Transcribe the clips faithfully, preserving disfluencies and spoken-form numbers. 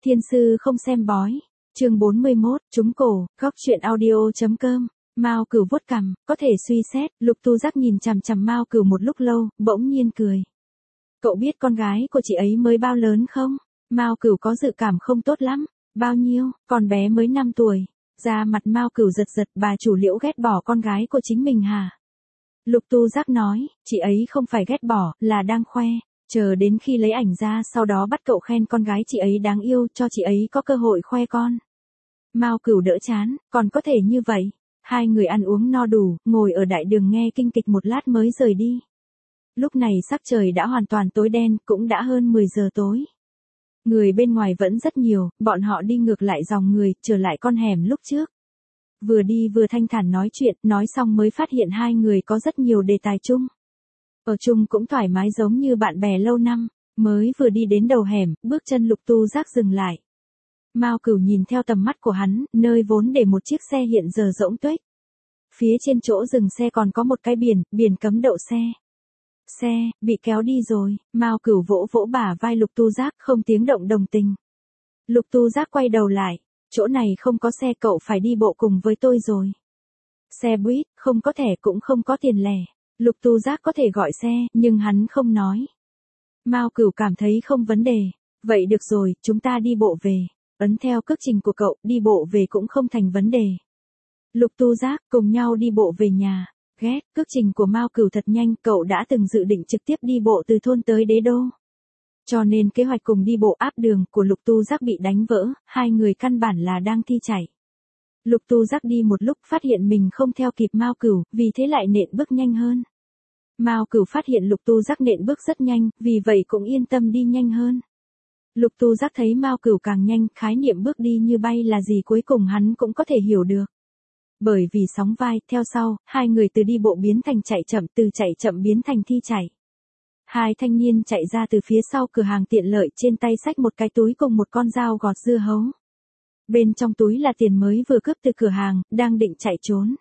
Thiên sư không xem bói. Chương bốn mươi mốt, trúng cổ, góc truyện audio.com. Mao Cửu vuốt cằm, có thể suy xét. Lục Tu Giác nhìn chằm chằm Mao Cửu một lúc lâu, bỗng nhiên cười. Cậu biết con gái của chị ấy mới bao lớn không? Mao Cửu có dự cảm không tốt lắm. Bao nhiêu? Con bé mới năm tuổi. Da mặt Mao Cửu giật giật, bà chủ Liễu ghét bỏ con gái của chính mình hả? Lục Tu Giác nói, chị ấy không phải ghét bỏ, là đang khoe. Chờ đến khi lấy ảnh ra sau đó bắt cậu khen con gái chị ấy đáng yêu, cho chị ấy có cơ hội khoe con. Mao Cửu đỡ chán, còn có thể như vậy. Hai người ăn uống no đủ, ngồi ở đại đường nghe kinh kịch một lát mới rời đi. Lúc này sắc trời đã hoàn toàn tối đen, cũng đã hơn mười giờ tối. Người bên ngoài vẫn rất nhiều, bọn họ đi ngược lại dòng người, trở lại con hẻm lúc trước. Vừa đi vừa thanh thản nói chuyện, nói xong mới phát hiện hai người có rất nhiều đề tài chung. Ở chung cũng thoải mái giống như bạn bè lâu năm, mới vừa đi đến đầu hẻm, bước chân Lục Tu Giác dừng lại. Mao Cửu nhìn theo tầm mắt của hắn, nơi vốn để một chiếc xe hiện giờ rỗng tuếch. Phía trên chỗ dừng xe còn có một cái biển, biển cấm đậu xe. Xe, bị kéo đi rồi, Mao Cửu vỗ vỗ bả vai Lục Tu Giác, không tiếng động đồng tình. Lục Tu Giác quay đầu lại, chỗ này không có xe, cậu phải đi bộ cùng với tôi rồi. Xe buýt, không có thẻ cũng không có tiền lẻ. Lục Tu Giác có thể gọi xe, nhưng hắn không nói. Mao Cửu cảm thấy không vấn đề. Vậy được rồi, chúng ta đi bộ về. Ấn theo cước trình của cậu, đi bộ về cũng không thành vấn đề. Lục Tu Giác, cùng nhau đi bộ về nhà. Ghét, cước trình của Mao Cửu thật nhanh, cậu đã từng dự định trực tiếp đi bộ từ thôn tới đế đô. Cho nên kế hoạch cùng đi bộ áp đường của Lục Tu Giác bị đánh vỡ, hai người căn bản là đang thi chạy. Lục Tu Giác đi một lúc phát hiện mình không theo kịp Mao Cửu, vì thế lại nện bước nhanh hơn. Mao Cửu phát hiện Lục Tu Giác nện bước rất nhanh, vì vậy cũng yên tâm đi nhanh hơn. Lục Tu Giác thấy Mao Cửu càng nhanh, khái niệm bước đi như bay là gì cuối cùng hắn cũng có thể hiểu được. Bởi vì sóng vai, theo sau, hai người từ đi bộ biến thành chạy chậm, từ chạy chậm biến thành thi chạy. Hai thanh niên chạy ra từ phía sau cửa hàng tiện lợi, trên tay xách một cái túi cùng một con dao gọt dưa hấu. Bên trong túi là tiền mới vừa cướp từ cửa hàng, đang định chạy trốn.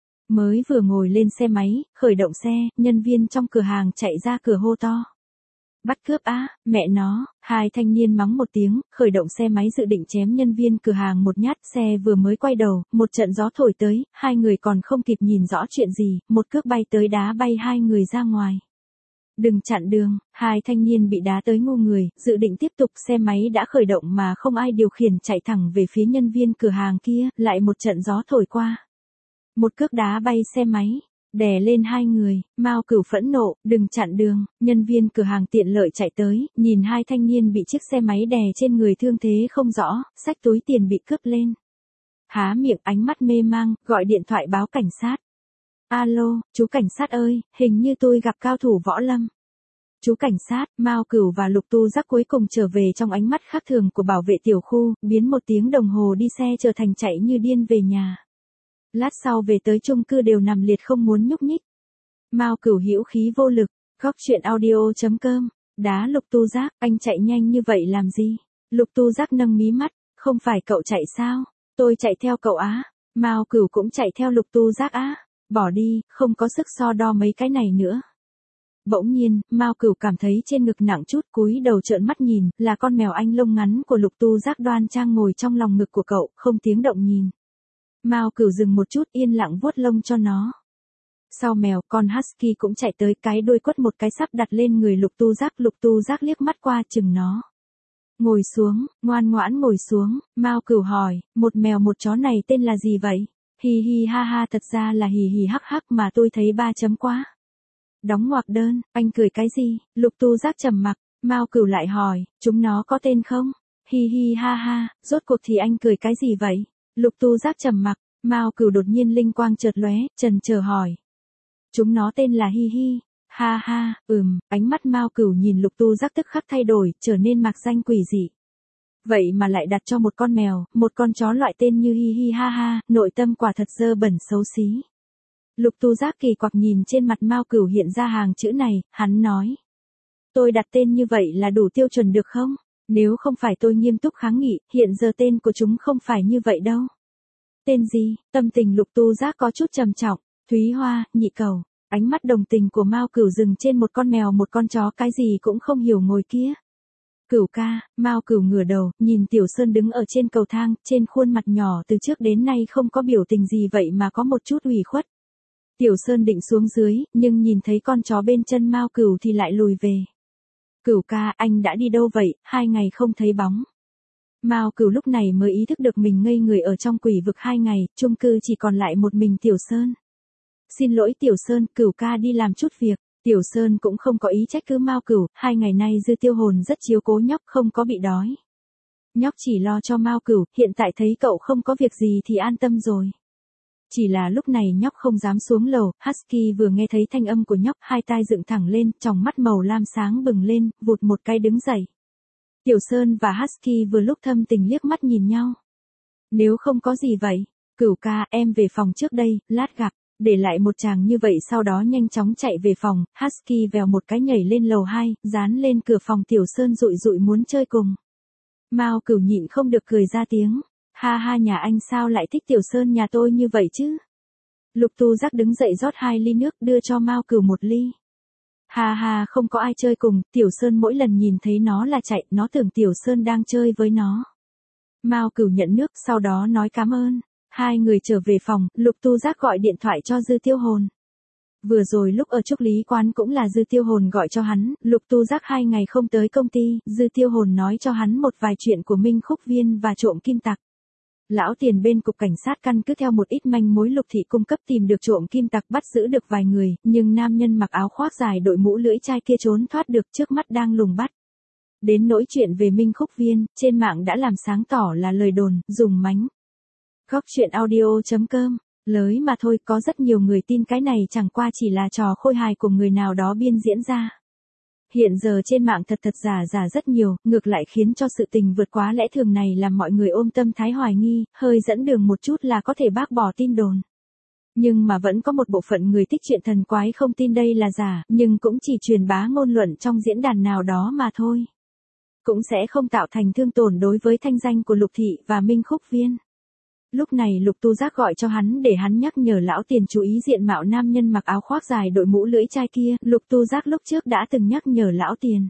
Mới vừa ngồi lên xe máy, khởi động xe, nhân viên trong cửa hàng chạy ra cửa hô to. Bắt cướp á, mẹ nó, hai thanh niên mắng một tiếng, khởi động xe máy dự định chém nhân viên cửa hàng một nhát, xe vừa mới quay đầu, một trận gió thổi tới, hai người còn không kịp nhìn rõ chuyện gì, một cước bay tới đá bay hai người ra ngoài. Đừng chặn đường, hai thanh niên bị đá tới ngu người, dự định tiếp tục, xe máy đã khởi động mà không ai điều khiển, chạy thẳng về phía nhân viên cửa hàng kia, lại một trận gió thổi qua. Một cước đá bay xe máy, đè lên hai người. Mao Cửu phẫn nộ, đừng chặn đường, nhân viên cửa hàng tiện lợi chạy tới, nhìn hai thanh niên bị chiếc xe máy đè trên người thương thế không rõ, xách túi tiền bị cướp lên. Há miệng, ánh mắt mê mang, gọi điện thoại báo cảnh sát. Alo, chú cảnh sát ơi, hình như tôi gặp cao thủ võ lâm. Chú cảnh sát, Mao Cửu và Lục Tu Giác cuối cùng trở về trong ánh mắt khác thường của bảo vệ tiểu khu, biến một tiếng đồng hồ đi xe trở thành chạy như điên về nhà. Lát sau về tới chung cư đều nằm liệt không muốn nhúc nhích. Mao Cửu hữu khí vô lực, góc truyện audio.com, đá Lục Tu Giác, anh chạy nhanh như vậy làm gì? Lục Tu Giác nâng mí mắt, không phải cậu chạy sao? Tôi chạy theo cậu á. Mao Cửu cũng chạy theo Lục Tu Giác á. Bỏ đi, không có sức so đo mấy cái này nữa. Bỗng nhiên, Mao Cửu cảm thấy trên ngực nặng chút, cúi đầu trợn mắt nhìn, là con mèo anh lông ngắn của Lục Tu Giác đoan trang ngồi trong lòng ngực của cậu, không tiếng động nhìn. Mao Cửu dừng một chút, yên lặng vuốt lông cho nó. Sau mèo, con husky cũng chạy tới, cái đuôi quất một cái sắp đặt lên người Lục Tu Giác, Lục Tu Giác liếc mắt qua chừng nó. Ngồi xuống, ngoan ngoãn ngồi xuống, Mao Cửu hỏi, một mèo một chó này tên là gì vậy? Hi hi ha ha, thật ra là hì hì hắc hắc mà tôi thấy ba chấm quá. Đóng ngoặc đơn, anh cười cái gì? Lục Tu Giác trầm mặc, Mao Cửu lại hỏi, chúng nó có tên không? Hi hi ha ha, rốt cuộc thì anh cười cái gì vậy? Lục Tu Giác trầm mặc, Mao Cửu đột nhiên linh quang chợt lóe, chần chờ hỏi. Chúng nó tên là Hi hi, ha ha, ừm, ánh mắt Mao Cửu nhìn Lục Tu Giác tức khắc thay đổi, trở nên mạc danh quỷ dị. Vậy mà lại đặt cho một con mèo, một con chó loại tên như Hi hi ha ha, nội tâm quả thật dơ bẩn xấu xí. Lục Tu Giác kỳ quặc nhìn trên mặt Mao Cửu hiện ra hàng chữ này, hắn nói. Tôi đặt tên như vậy là đủ tiêu chuẩn được không? Nếu không phải tôi nghiêm túc kháng nghị, hiện giờ tên của chúng không phải như vậy đâu. Tên gì? Tâm tình Lục Tu Giác có chút trầm trọng. Thúy Hoa, Nhị Cầu. Ánh mắt đồng tình của Mao Cửu dừng trên một con mèo một con chó cái gì cũng không hiểu ngồi kia. Cửu ca, Mao Cửu ngửa đầu, nhìn Tiểu Sơn đứng ở trên cầu thang, trên khuôn mặt nhỏ từ trước đến nay không có biểu tình gì vậy mà có một chút ủy khuất. Tiểu Sơn định xuống dưới, nhưng nhìn thấy con chó bên chân Mao Cửu thì lại lùi về. Cửu ca, anh đã đi đâu vậy, hai ngày không thấy bóng. Mao Cửu lúc này mới ý thức được mình ngây người ở trong quỷ vực hai ngày, chung cư chỉ còn lại một mình Tiểu Sơn. Xin lỗi Tiểu Sơn, Cửu ca đi làm chút việc. Tiểu Sơn cũng không có ý trách cứ Mao Cửu, hai ngày nay Dư Tiêu Hồn rất chiếu cố nhóc không có bị đói. Nhóc chỉ lo cho Mao Cửu, hiện tại thấy cậu không có việc gì thì an tâm rồi. Chỉ là lúc này nhóc không dám xuống lầu, Husky vừa nghe thấy thanh âm của nhóc, hai tai dựng thẳng lên, tròng mắt màu lam sáng bừng lên, vụt một cái đứng dậy. Tiểu Sơn và Husky vừa lúc thâm tình liếc mắt nhìn nhau. Nếu không có gì vậy, Cửu ca, em về phòng trước đây, lát gặp. Để lại một chàng như vậy sau đó nhanh chóng chạy về phòng, Husky vèo một cái nhảy lên lầu hai, dán lên cửa phòng Tiểu Sơn rụi rụi muốn chơi cùng. Mao Cửu nhịn không được cười ra tiếng. Ha ha, nhà anh sao lại thích Tiểu Sơn nhà tôi như vậy chứ? Lục Tu Giác đứng dậy rót hai ly nước đưa cho Mao Cửu một ly. Ha ha, không có ai chơi cùng, Tiểu Sơn mỗi lần nhìn thấy nó là chạy, nó tưởng Tiểu Sơn đang chơi với nó. Mao Cửu nhận nước sau đó nói cảm ơn. Hai người trở về phòng, Lục Tu Giác gọi điện thoại cho Dư Tiêu Hồn. Vừa rồi lúc ở Trúc Lý Quán cũng là Dư Tiêu Hồn gọi cho hắn, Lục Tu Giác hai ngày không tới công ty, Dư Tiêu Hồn nói cho hắn một vài chuyện của Minh Khúc Viên và trộm kim tặc. Lão Tiền bên cục cảnh sát căn cứ theo một ít manh mối Lục thị cung cấp tìm được trộm kim tặc, bắt giữ được vài người, nhưng nam nhân mặc áo khoác dài đội mũ lưỡi chai kia trốn thoát được, trước mắt đang lùng bắt. Đến nỗi chuyện về Minh Khúc Viên, trên mạng đã làm sáng tỏ là lời đồn, dùng mánh. Góc truyện audio chấm com, lới mà thôi, có rất nhiều người tin cái này chẳng qua chỉ là trò khôi hài của người nào đó biên diễn ra. Hiện giờ trên mạng thật thật giả giả rất nhiều, ngược lại khiến cho sự tình vượt quá lẽ thường này làm mọi người ôm tâm thái hoài nghi, hơi dẫn đường một chút là có thể bác bỏ tin đồn. Nhưng mà vẫn có một bộ phận người thích chuyện thần quái không tin đây là giả, nhưng cũng chỉ truyền bá ngôn luận trong diễn đàn nào đó mà thôi. Cũng sẽ không tạo thành thương tổn đối với thanh danh của Lục thị và Minh Khúc Viên. Lúc này Lục Tu Giác gọi cho hắn để hắn nhắc nhở Lão Tiền chú ý diện mạo nam nhân mặc áo khoác dài đội mũ lưỡi chai kia, Lục Tu Giác lúc trước đã từng nhắc nhở Lão Tiền.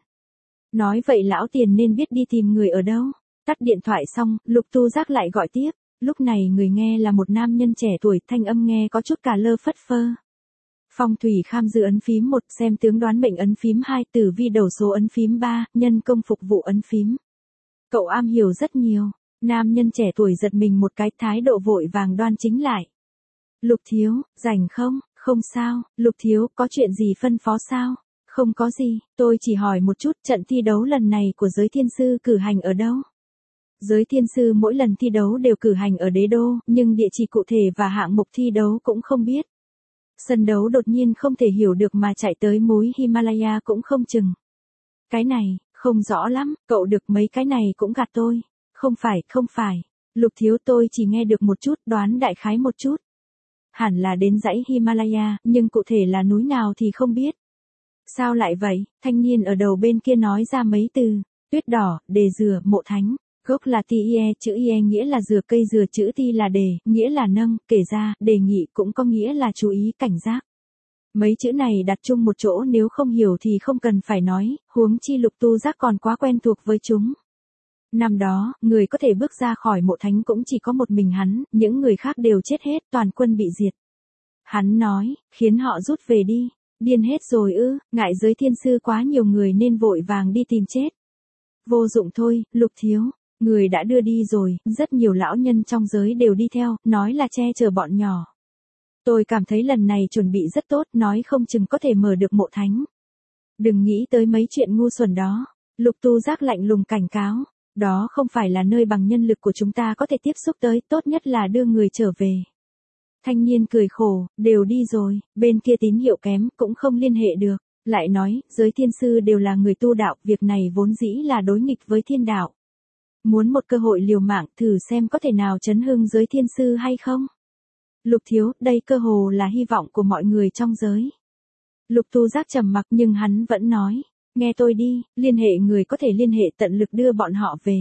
Nói vậy Lão Tiền nên biết đi tìm người ở đâu. Tắt điện thoại xong, Lục Tu Giác lại gọi tiếp, lúc này người nghe là một nam nhân trẻ tuổi, thanh âm nghe có chút cà lơ phất phơ. Phong thủy kham dư ấn phím một, xem tướng đoán mệnh ấn phím hai, tử vi đầu số ấn phím ba, nhân công phục vụ ấn phím. Cậu am hiểu rất nhiều. Nam nhân trẻ tuổi giật mình một cái, thái độ vội vàng đoan chính lại. Lục thiếu, rảnh không? Không sao, Lục thiếu, có chuyện gì phân phó sao? Không có gì, tôi chỉ hỏi một chút, trận thi đấu lần này của giới thiên sư cử hành ở đâu? Giới thiên sư mỗi lần thi đấu đều cử hành ở đế đô, nhưng địa chỉ cụ thể và hạng mục thi đấu cũng không biết. Sân đấu đột nhiên không thể hiểu được mà chạy tới núi Himalaya cũng không chừng. Cái này, không rõ lắm, cậu được mấy cái này cũng gạt tôi. Không phải, không phải. Lục thiếu, tôi chỉ nghe được một chút, đoán đại khái một chút. Hẳn là đến dãy Himalaya, nhưng cụ thể là núi nào thì không biết. Sao lại vậy? Thanh niên ở đầu bên kia nói ra mấy từ. Tuyết đỏ, đề dừa, mộ thánh. Gốc là tie, chữ ie nghĩa là dừa cây dừa, chữ ti là đề, nghĩa là nâng, kể ra, đề nghị cũng có nghĩa là chú ý, cảnh giác. Mấy chữ này đặt chung một chỗ nếu không hiểu thì không cần phải nói, huống chi Lục Tu Giác còn quá quen thuộc với chúng. Năm đó, người có thể bước ra khỏi mộ thánh cũng chỉ có một mình hắn, những người khác đều chết hết, toàn quân bị diệt. Hắn nói, khiến họ rút về đi, điên hết rồi ư, ngại giới thiên sư quá nhiều người nên vội vàng đi tìm chết. Vô dụng thôi, Lục thiếu, người đã đưa đi rồi, rất nhiều lão nhân trong giới đều đi theo, nói là che chở bọn nhỏ. Tôi cảm thấy lần này chuẩn bị rất tốt, nói không chừng có thể mở được mộ thánh. Đừng nghĩ tới mấy chuyện ngu xuẩn đó, Lục Tu Giác lạnh lùng cảnh cáo. Đó không phải là nơi bằng nhân lực của chúng ta có thể tiếp xúc tới, tốt nhất là đưa người trở về. Thanh niên cười khổ, đều đi rồi, bên kia tín hiệu kém, cũng không liên hệ được. Lại nói, giới thiên sư đều là người tu đạo, việc này vốn dĩ là đối nghịch với thiên đạo. Muốn một cơ hội liều mạng, thử xem có thể nào chấn hưng giới thiên sư hay không? Lục thiếu, đây cơ hồ là hy vọng của mọi người trong giới. Lục Tu Giác trầm mặc nhưng hắn vẫn nói. Nghe tôi đi, liên hệ người có thể liên hệ, tận lực đưa bọn họ về.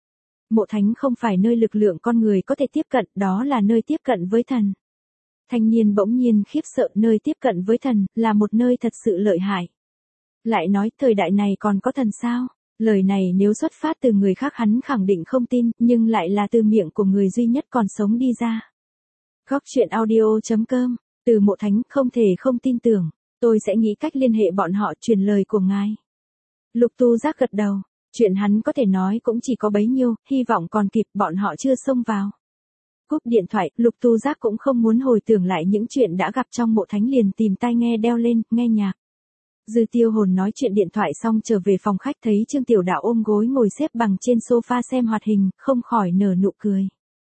Mộ thánh không phải nơi lực lượng con người có thể tiếp cận, đó là nơi tiếp cận với thần. Thanh niên bỗng nhiên khiếp sợ, nơi tiếp cận với thần, là một nơi thật sự lợi hại. Lại nói, thời đại này còn có thần sao? Lời này nếu xuất phát từ người khác hắn khẳng định không tin, nhưng lại là từ miệng của người duy nhất còn sống đi ra. Góc chuyện audio chấm com, từ Mộ Thánh, không thể không tin tưởng, tôi sẽ nghĩ cách liên hệ bọn họ truyền lời của ngài. Lục Tu Giác gật đầu, chuyện hắn có thể nói cũng chỉ có bấy nhiêu, hy vọng còn kịp, bọn họ chưa xông vào. Cúp điện thoại, Lục Tu Giác cũng không muốn hồi tưởng lại những chuyện đã gặp trong Mộ Thánh, liền tìm tai nghe đeo lên, nghe nhạc. Dư Tiêu Hồn nói chuyện điện thoại xong trở về phòng khách thấy Trương Tiểu Đạo ôm gối ngồi xếp bằng trên sofa xem hoạt hình, không khỏi nở nụ cười.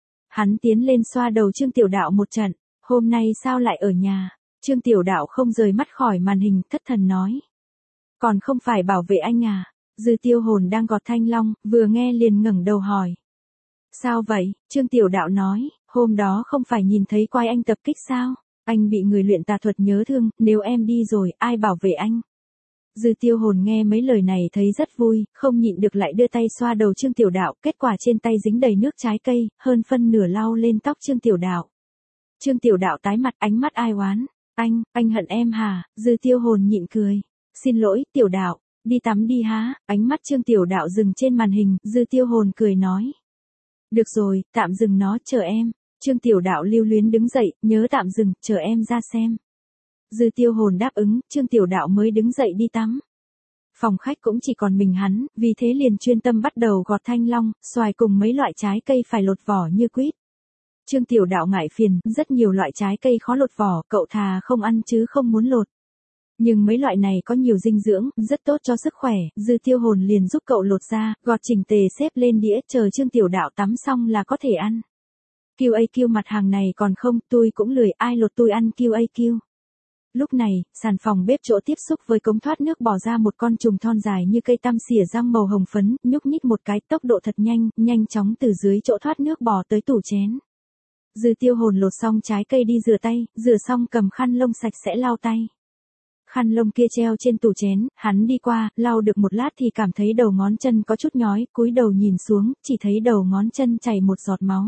Hắn tiến lên xoa đầu Trương Tiểu Đạo một trận, hôm nay sao lại ở nhà? Trương Tiểu Đạo không rời mắt khỏi màn hình, thất thần nói. Còn không phải bảo vệ anh à? Dư Tiêu Hồn đang gọt thanh long, vừa nghe liền ngẩng đầu hỏi. Sao vậy? Trương Tiểu Đạo nói, hôm đó không phải nhìn thấy quái anh tập kích sao? Anh bị người luyện tà thuật nhớ thương, nếu em đi rồi, ai bảo vệ anh? Dư Tiêu Hồn nghe mấy lời này thấy rất vui, không nhịn được lại đưa tay xoa đầu Trương Tiểu Đạo, kết quả trên tay dính đầy nước trái cây, hơn phân nửa lau lên tóc Trương Tiểu Đạo. Trương Tiểu Đạo tái mặt, ánh mắt ai oán. Anh, anh hận em hả? Dư Tiêu Hồn nhịn cười. Xin lỗi, Tiểu Đạo, đi tắm đi há? Ánh mắt Trương Tiểu Đạo dừng trên màn hình, Dư Tiêu Hồn cười nói. Được rồi, tạm dừng nó, chờ em. Trương Tiểu Đạo lưu luyến đứng dậy, nhớ tạm dừng, chờ em ra xem. Dư Tiêu Hồn đáp ứng, Trương Tiểu Đạo mới đứng dậy đi tắm. Phòng khách cũng chỉ còn mình hắn, vì thế liền chuyên tâm bắt đầu gọt thanh long, xoài cùng mấy loại trái cây phải lột vỏ như quýt. Trương Tiểu Đạo ngại phiền, rất nhiều loại trái cây khó lột vỏ, cậu thà không ăn chứ không muốn lột. Nhưng mấy loại này có nhiều dinh dưỡng, rất tốt cho sức khỏe, Dư Tiêu Hồn liền giúp cậu lột ra, gọt chỉnh tề xếp lên đĩa, chờ Trương Tiểu Đạo tắm xong là có thể ăn. quy a quy mặt hàng này còn không, tôi cũng lười, ai lột tôi ăn quy a quy. Lúc này, sàn phòng bếp chỗ tiếp xúc với cống thoát nước bỏ ra một con trùng thon dài như cây tăm xỉa răng màu hồng phấn, nhúc nhích một cái, tốc độ thật nhanh, nhanh chóng từ dưới chỗ thoát nước bò tới tủ chén. Dư Tiêu Hồn lột xong trái cây đi rửa tay, rửa xong cầm khăn lông sạch sẽ lau tay. Khăn lông kia treo trên tủ chén, hắn đi qua, lau được một lát thì cảm thấy đầu ngón chân có chút nhói, cúi đầu nhìn xuống, chỉ thấy đầu ngón chân chảy một giọt máu.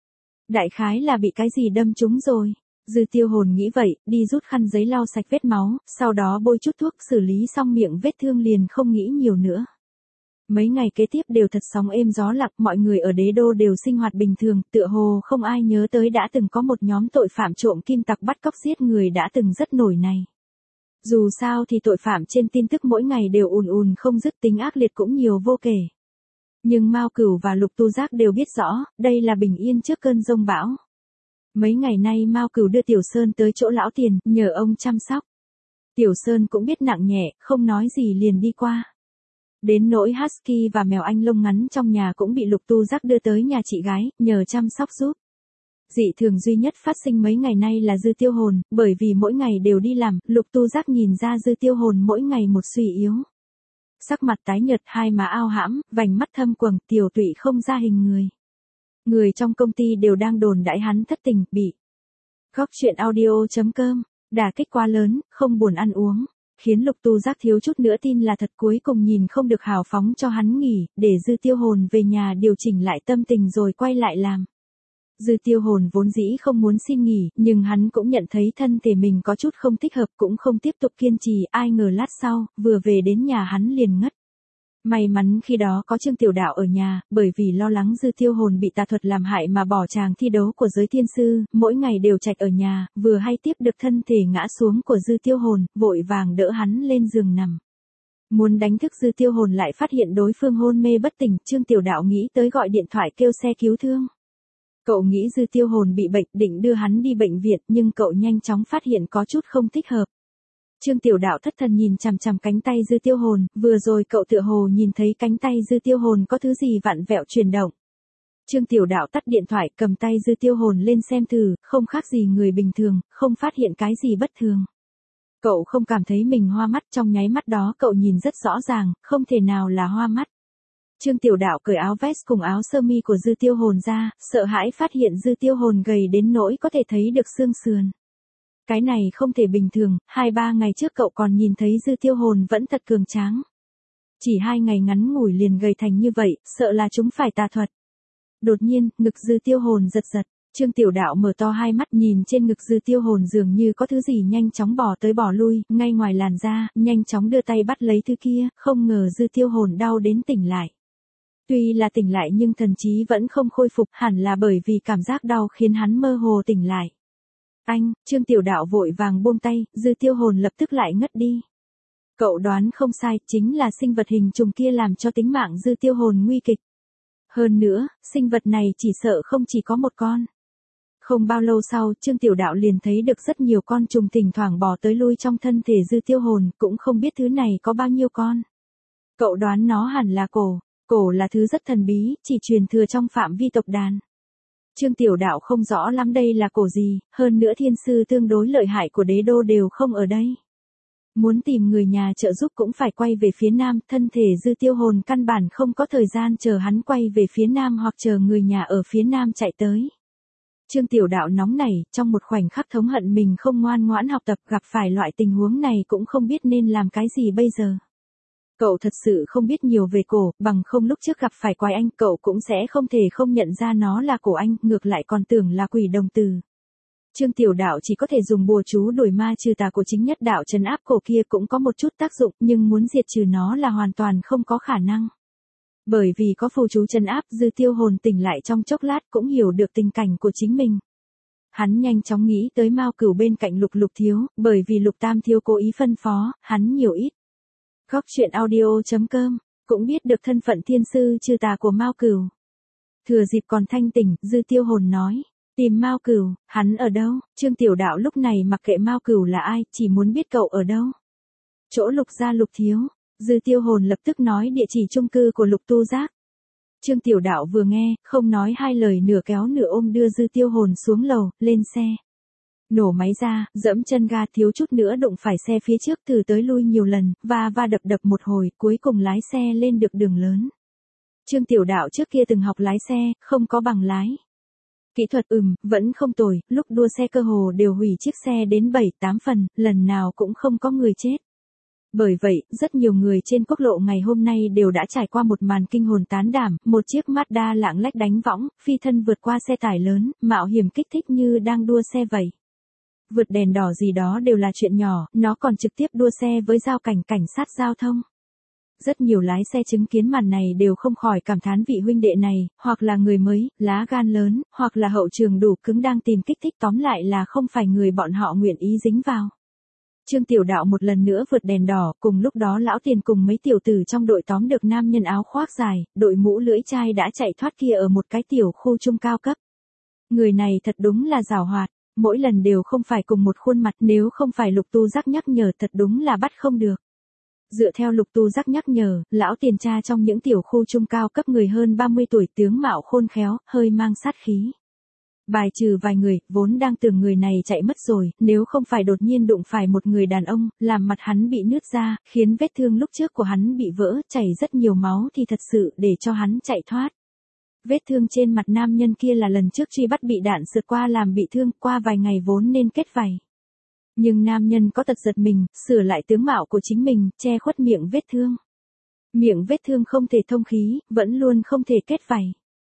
Đại khái là bị cái gì đâm trúng rồi. Dư Tiêu Hồn nghĩ vậy, đi rút khăn giấy lau sạch vết máu, sau đó bôi chút thuốc xử lý xong miệng vết thương liền không nghĩ nhiều nữa. Mấy ngày kế tiếp đều thật sóng êm gió lặng, mọi người ở đế đô đều sinh hoạt bình thường, tựa hồ không ai nhớ tới đã từng có một nhóm tội phạm trộm kim tặc bắt cóc giết người đã từng rất nổi này. Dù sao thì tội phạm trên tin tức mỗi ngày đều ùn ùn không dứt, tính ác liệt cũng nhiều vô kể. Nhưng Mao Cửu và Lục Tu Giác đều biết rõ, đây là bình yên trước cơn giông bão. Mấy ngày nay Mao Cửu đưa Tiểu Sơn tới chỗ lão tiền, nhờ ông chăm sóc. Tiểu Sơn cũng biết nặng nhẹ, không nói gì liền đi qua. Đến nỗi Husky và mèo Anh lông ngắn trong nhà cũng bị Lục Tu Giác đưa tới nhà chị gái, nhờ chăm sóc giúp. Dị thường duy nhất phát sinh mấy ngày nay là Dư Tiêu Hồn, bởi vì mỗi ngày đều đi làm, Lục Tu Giác nhìn ra Dư Tiêu Hồn mỗi ngày một suy yếu. Sắc mặt tái nhợt, hai má ao hãm, vành mắt thâm quầng, tiểu tụy không ra hình người. Người trong công ty đều đang đồn đãi hắn thất tình, bị. Góc chuyện audio chấm com, đả kích quá lớn, không buồn ăn uống, khiến Lục Tu Giác thiếu chút nữa tin là thật, cuối cùng nhìn không được hào phóng cho hắn nghỉ, để Dư Tiêu Hồn về nhà điều chỉnh lại tâm tình rồi quay lại làm. Dư Tiêu Hồn vốn dĩ không muốn xin nghỉ, nhưng hắn cũng nhận thấy thân thể mình có chút không thích hợp, cũng không tiếp tục kiên trì, ai ngờ lát sau, vừa về đến nhà hắn liền ngất. May mắn khi đó có Trương Tiểu Đạo ở nhà, bởi vì lo lắng Dư Tiêu Hồn bị tà thuật làm hại mà bỏ chàng thi đấu của giới thiên sư, mỗi ngày đều trạch ở nhà, vừa hay tiếp được thân thể ngã xuống của Dư Tiêu Hồn, vội vàng đỡ hắn lên giường nằm. Muốn đánh thức Dư Tiêu Hồn lại phát hiện đối phương hôn mê bất tỉnh, Trương Tiểu Đạo nghĩ tới gọi điện thoại kêu xe cứu thương. Cậu nghĩ Dư Tiêu Hồn bị bệnh, định đưa hắn đi bệnh viện, nhưng cậu nhanh chóng phát hiện có chút không thích hợp. Trương Tiểu Đạo thất thần nhìn chằm chằm cánh tay Dư Tiêu Hồn, vừa rồi cậu tựa hồ nhìn thấy cánh tay Dư Tiêu Hồn có thứ gì vặn vẹo chuyển động. Trương Tiểu Đạo tắt điện thoại, cầm tay Dư Tiêu Hồn lên xem thử, không khác gì người bình thường, không phát hiện cái gì bất thường. Cậu không cảm thấy mình hoa mắt, trong nháy mắt đó cậu nhìn rất rõ ràng, không thể nào là hoa mắt. Trương Tiểu Đạo cởi áo vest cùng áo sơ mi của Dư Tiêu Hồn ra, sợ hãi phát hiện Dư Tiêu Hồn gầy đến nỗi có thể thấy được xương sườn. Cái này không thể bình thường, hai ba ngày trước cậu còn nhìn thấy Dư Tiêu Hồn vẫn thật cường tráng. Chỉ hai ngày ngắn ngủi liền gầy thành như vậy, sợ là chúng phải tà thuật. Đột nhiên, ngực Dư Tiêu Hồn giật giật, Trương Tiểu Đạo mở to hai mắt nhìn trên ngực Dư Tiêu Hồn dường như có thứ gì nhanh chóng bỏ tới bỏ lui, ngay ngoài làn da, nhanh chóng đưa tay bắt lấy thứ kia, không ngờ Dư Tiêu Hồn đau đến tỉnh lại. Tuy là tỉnh lại nhưng thần trí vẫn không khôi phục, hẳn là bởi vì cảm giác đau khiến hắn mơ hồ tỉnh lại. Anh, Trương Tiểu Đạo vội vàng buông tay, Dư Tiêu Hồn lập tức lại ngất đi. Cậu đoán không sai, chính là sinh vật hình trùng kia làm cho tính mạng Dư Tiêu Hồn nguy kịch. Hơn nữa, sinh vật này chỉ sợ không chỉ có một con. Không bao lâu sau, Trương Tiểu Đạo liền thấy được rất nhiều con trùng thỉnh thoảng bò tới lui trong thân thể Dư Tiêu Hồn, cũng không biết thứ này có bao nhiêu con. Cậu đoán nó hẳn là cổ, cổ là thứ rất thần bí, chỉ truyền thừa trong phạm vi tộc đàn. Trương Tiểu Đạo không rõ lắm đây là cổ gì, hơn nữa thiên sư tương đối lợi hại của đế đô đều không ở đây. Muốn tìm người nhà trợ giúp cũng phải quay về phía nam, thân thể Dư Tiêu Hồn căn bản không có thời gian chờ hắn quay về phía nam hoặc chờ người nhà ở phía nam chạy tới. Trương Tiểu Đạo nóng nảy, trong một khoảnh khắc thống hận mình không ngoan ngoãn học tập, gặp phải loại tình huống này cũng không biết nên làm cái gì bây giờ. Cậu thật sự không biết nhiều về cổ, bằng không lúc trước gặp phải quái anh cậu cũng sẽ không thể không nhận ra nó là cổ anh, ngược lại còn tưởng là quỷ đồng tử. Trương Tiểu Đạo chỉ có thể dùng bùa chú đuổi ma trừ tà của chính nhất đạo trấn áp cổ kia cũng có một chút tác dụng, nhưng muốn diệt trừ nó là hoàn toàn không có khả năng. Bởi vì có phù chú trấn áp, Dư Tiêu Hồn tỉnh lại trong chốc lát cũng hiểu được tình cảnh của chính mình. Hắn nhanh chóng nghĩ tới Mao Cửu bên cạnh Lục Lục Thiếu, bởi vì Lục Tam Thiếu cố ý phân phó, hắn nhiều ít. Góc truyện audio chấm com, cũng biết được thân phận thiên sư trừ tà của Mao Cửu. Thừa dịp còn thanh tỉnh, Dư Tiêu Hồn nói, tìm Mao Cửu, hắn ở đâu? Trương Tiểu Đạo lúc này mặc kệ Mao Cửu là ai, chỉ muốn biết cậu ở đâu. Chỗ Lục gia Lục Thiếu. Dư Tiêu Hồn lập tức nói địa chỉ chung cư của Lục Tu Giác. Trương Tiểu Đạo vừa nghe, không nói hai lời nửa kéo nửa ôm đưa Dư Tiêu Hồn xuống lầu, lên xe. Nổ máy ra, dẫm chân ga thiếu chút nữa đụng phải xe phía trước từ tới lui nhiều lần, và va đập đập một hồi, cuối cùng lái xe lên được đường lớn. Trương Tiểu Đạo trước kia từng học lái xe, không có bằng lái. Kỹ thuật ừm, vẫn không tồi, lúc đua xe cơ hồ đều hủy chiếc xe đến bảy tám phần, lần nào cũng không có người chết. Bởi vậy, rất nhiều người trên quốc lộ ngày hôm nay đều đã trải qua một màn kinh hồn tán đảm, một chiếc Mazda lạng lách đánh võng, phi thân vượt qua xe tải lớn, mạo hiểm kích thích như đang đua xe vậy. Vượt đèn đỏ gì đó đều là chuyện nhỏ, nó còn trực tiếp đua xe với giao cảnh cảnh sát giao thông. Rất nhiều lái xe chứng kiến màn này đều không khỏi cảm thán vị huynh đệ này, hoặc là người mới, lá gan lớn, hoặc là hậu trường đủ cứng đang tìm kích thích, tóm lại là không phải người bọn họ nguyện ý dính vào. Trương Tiểu Đạo một lần nữa vượt đèn đỏ, cùng lúc đó Lão Tiền cùng mấy tiểu tử trong đội tóm được nam nhân áo khoác dài, đội mũ lưỡi chai đã chạy thoát kia ở một cái tiểu khu trung cao cấp. Người này thật đúng là giàu hoạt, mỗi lần đều không phải cùng một khuôn mặt, nếu không phải Lục Tu Giác nhắc nhở thật đúng là bắt không được. Dựa theo Lục Tu Giác nhắc nhở, Lão Tiền cha trong những tiểu khu trung cao cấp người hơn ba mươi tuổi, tướng mạo khôn khéo, hơi mang sát khí. Bài trừ vài người, vốn đang tưởng người này chạy mất rồi, nếu không phải đột nhiên đụng phải một người đàn ông, làm mặt hắn bị nứt ra, khiến vết thương lúc trước của hắn bị vỡ, chảy rất nhiều máu thì thật sự để cho hắn chạy thoát. Vết thương trên mặt nam nhân kia là lần trước truy bắt bị đạn sượt qua làm bị thương, qua vài ngày vốn nên kết vảy. Nhưng nam nhân có tật giật mình, sửa lại tướng mạo của chính mình, che khuất miệng vết thương. Miệng vết thương không thể thông khí, vẫn luôn không thể kết vảy.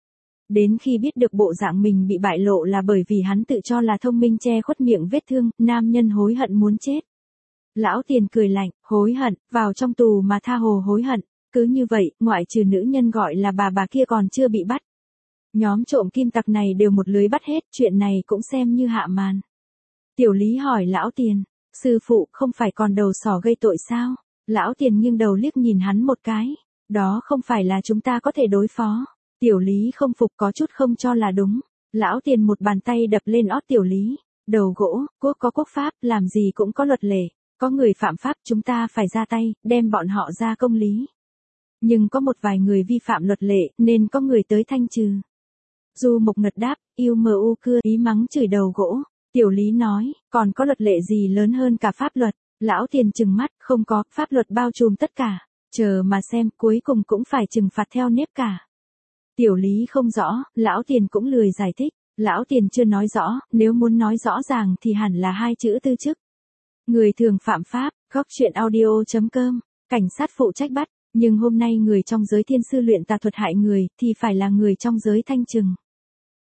Đến khi biết được bộ dạng mình bị bại lộ là bởi vì hắn tự cho là thông minh che khuất miệng vết thương, nam nhân hối hận muốn chết. Lão Tiền cười lạnh, hối hận, vào trong tù mà tha hồ hối hận, cứ như vậy, ngoại trừ nữ nhân gọi là bà bà kia còn chưa bị bắt. Nhóm trộm kim tặc này đều một lưới bắt hết, chuyện này cũng xem như hạ màn. Tiểu Lý hỏi Lão Tiền, sư phụ không phải còn đầu sỏ gây tội sao? Lão Tiền nghiêng đầu liếc nhìn hắn một cái, đó không phải là chúng ta có thể đối phó. Tiểu Lý không phục, có chút không cho là đúng. Lão Tiền một bàn tay đập lên ót Tiểu Lý. Đầu gỗ, quốc có quốc pháp, làm gì cũng có luật lệ. Có người phạm pháp chúng ta phải ra tay, đem bọn họ ra công lý. Nhưng có một vài người vi phạm luật lệ, nên có người tới thanh trừ. Du Mộc Ngật đáp, yêu mờ u cưa, ý mắng chửi đầu gỗ. Tiểu Lý nói, còn có luật lệ gì lớn hơn cả pháp luật? Lão Tiền trừng mắt, không có, pháp luật bao trùm tất cả. Chờ mà xem, cuối cùng cũng phải trừng phạt theo nếp cả. Tiểu Lý không rõ, Lão Tiền cũng lười giải thích. Lão Tiền chưa nói rõ, nếu muốn nói rõ ràng thì hẳn là hai chữ tư chức. Người thường phạm pháp, góc truyện audio chấm com, cảnh sát phụ trách bắt, nhưng hôm nay người trong giới thiên sư luyện tà thuật hại người, thì phải là người trong giới thanh trừng.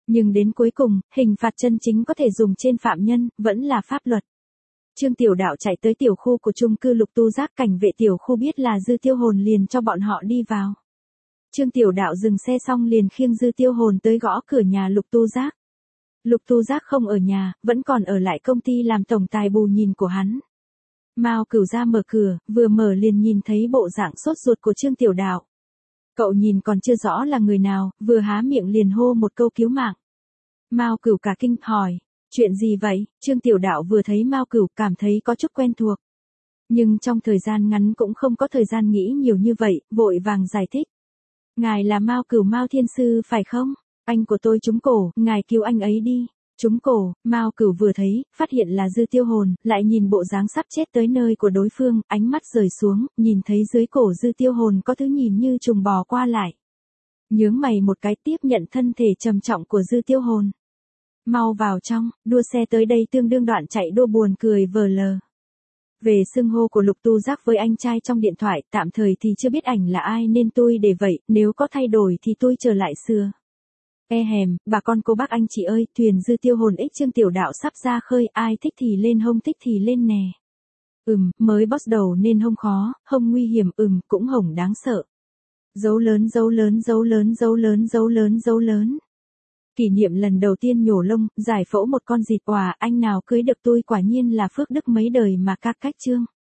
Nhưng đến cuối cùng, hình phạt chân chính có thể dùng trên phạm nhân, vẫn là pháp luật. Trương Tiểu Đạo chạy tới tiểu khu của chung cư Lục Tu Giác, cảnh vệ tiểu khu biết là Dư Tiêu Hồn liền cho bọn họ đi vào. Trương Tiểu Đạo dừng xe xong liền khiêng Dư Tiêu Hồn tới gõ cửa nhà Lục Tu Giác. Lục Tu Giác không ở nhà, vẫn còn ở lại công ty làm tổng tài bù nhìn của hắn. Mao Cửu ra mở cửa, vừa mở liền nhìn thấy bộ dạng sốt ruột của Trương Tiểu Đạo. Cậu nhìn còn chưa rõ là người nào, vừa há miệng liền hô một câu cứu mạng. Mao Cửu cả kinh hỏi, chuyện gì vậy? Trương Tiểu Đạo vừa thấy Mao Cửu cảm thấy có chút quen thuộc. Nhưng trong thời gian ngắn cũng không có thời gian nghĩ nhiều như vậy, vội vàng giải thích. Ngài là Mao Cửu Mao Thiên Sư phải không? Anh của tôi trúng cổ, ngài cứu anh ấy đi. Trúng cổ, Mao Cửu vừa thấy, phát hiện là Dư Tiêu Hồn, lại nhìn bộ dáng sắp chết tới nơi của đối phương, ánh mắt rời xuống, nhìn thấy dưới cổ Dư Tiêu Hồn có thứ nhìn như trùng bò qua lại. Nhướng mày một cái tiếp nhận thân thể trầm trọng của Dư Tiêu Hồn. Mau vào trong, đua xe tới đây tương đương đoạn chạy đua buồn cười vờ lờ. Về xưng hô của Lục Tu Giác với anh trai trong điện thoại, tạm thời thì chưa biết ảnh là ai nên tôi để vậy, nếu có thay đổi thì tôi trở lại xưa. E hèm, bà con cô bác anh chị ơi, thuyền Dư Tiêu Hồn ích Trương Tiểu Đạo sắp ra khơi, ai thích thì lên hông thích thì lên nè. Ừm, mới boss đầu nên hông khó, hông nguy hiểm, ừm, cũng hổng đáng sợ. Dấu lớn dấu lớn dấu lớn dấu lớn dấu lớn dấu lớn. Kỷ niệm lần đầu tiên nhổ lông, giải phẫu một con dịt, quả anh nào cưới được tôi quả nhiên là phước đức mấy đời mà các cách chương.